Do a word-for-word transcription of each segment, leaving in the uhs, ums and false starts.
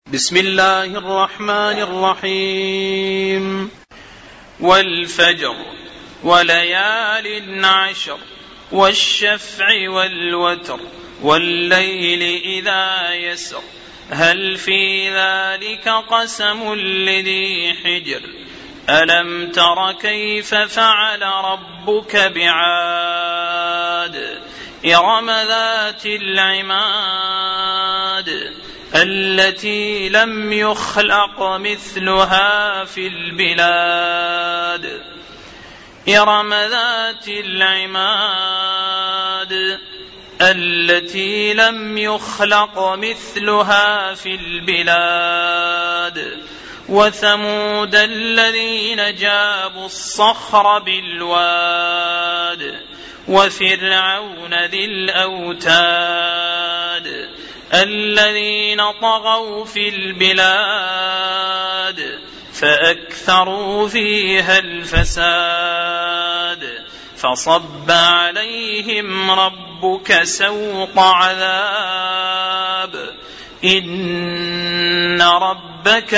بسم الله الرحمن الرحيم. والفجر وليال عشر والشفع والوتر والليل إذا يسر هل في ذلك قسم لذي حجر ألم تر كيف فعل ربك بعاد إرم ذات العماد التي لم يخلق مثلها في البلاد إرم ذات العماد التي لم يخلق مثلها في البلاد وثمود الذين جابوا الصخر بالواد وفرعون ذي الأوتاد الذين طغوا في البلاد فأكثروا فيها الفساد فصب عليهم ربك سوط عذاب إن ربك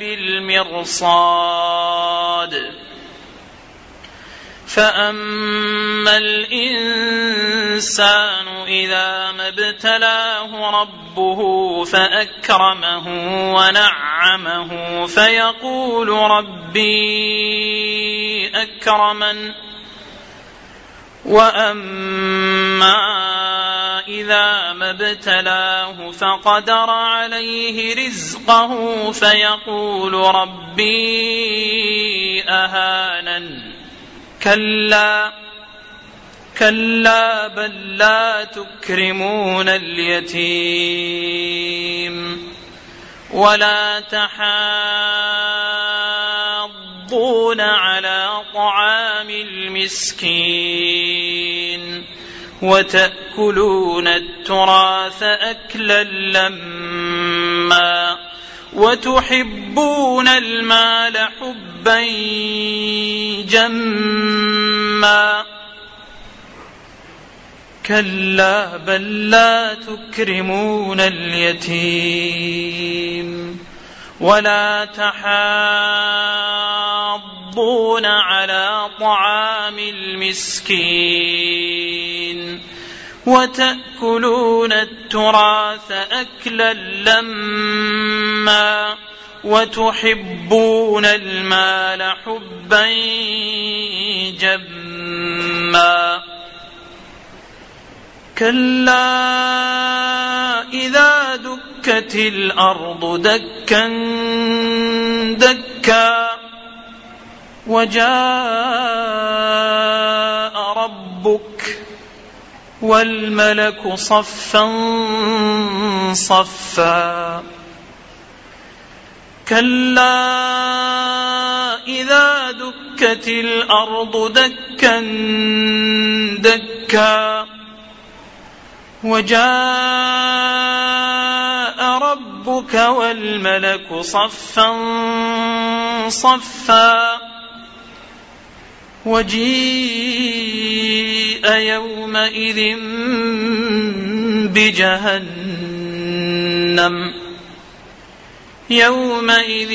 لبالمرصاد فأما الإنسان إذا ما ابتلاه ربه فأكرمه ونعمه فيقول ربي أكرمن وأما إذا ما ابتلاه فقدر عليه رزقه فيقول ربي أهانن كلا كلا بل لا تكرمون اليتيم ولا تحاضون على طعام المسكين وتأكلون التراث أكلا لما وتحبون المال حبا جما كلا بل لا تكرمون اليتيم ولا تحاضون على طعام المسكين وتأكلون التراث أكلا لما وتحبون المال حبا جما كلا إذا دكت الأرض دكا دكا وجاء ربك والملك صفا صفا كلا إذا دكت الأرض دكا دكا وجاء ربك والملك صفا صفا وجيء يومئذ بجهنم يومئذ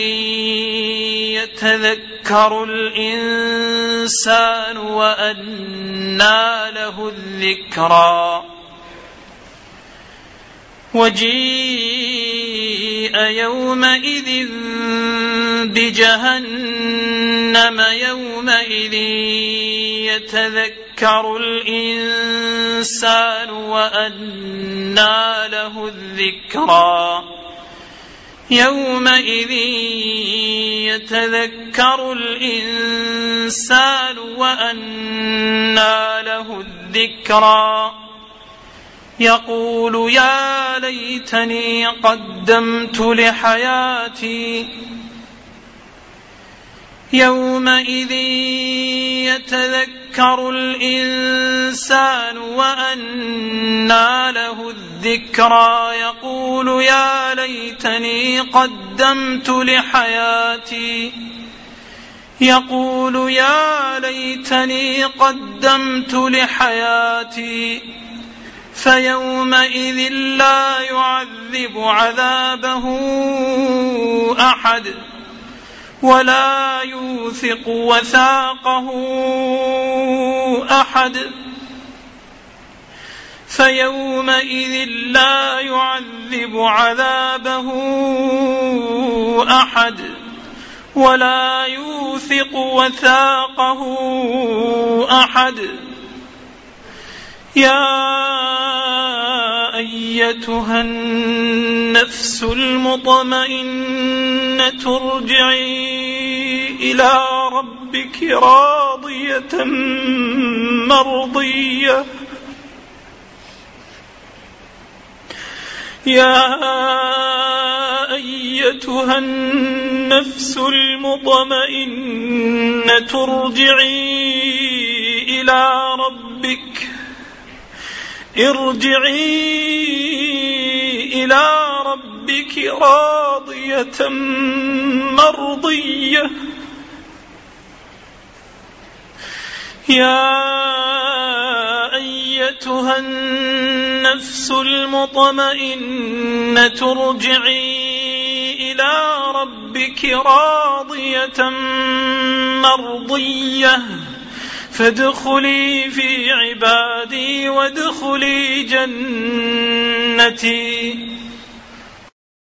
يتذكر الإنسان وأنى له الذكرى وجيء يومئذ بجهنم يومئذ يتذكر الإنسان وأنى له الذكرى يومئذ يتذكر الإنسان وأنى له الذكرى يقول يا ليتني قدمت لحياتي يومئذ يتذكر الإنسان وأنى له الذكرى يقول يا ليتني قدمت لحياتي يقول يا ليتني قدمت لحياتي فيومئذ لا يعذب عذابه أحد ولا يوثق وثاقه أحد فيومئذ لا يعذب عذابه أحد ولا يوثق وثاقه أحد. يا أيتها النفس المطمئنة ارجعي إلى ربك راضية مرضية يا أيتها النفس المطمئنة ارجعي إلى ربك ارجعي إلى ربك راضية مرضية يا أيتها النفس المطمئنة ارجعي إلى ربك راضية مرضية فادخلي في عبادي وادخلي جنتي.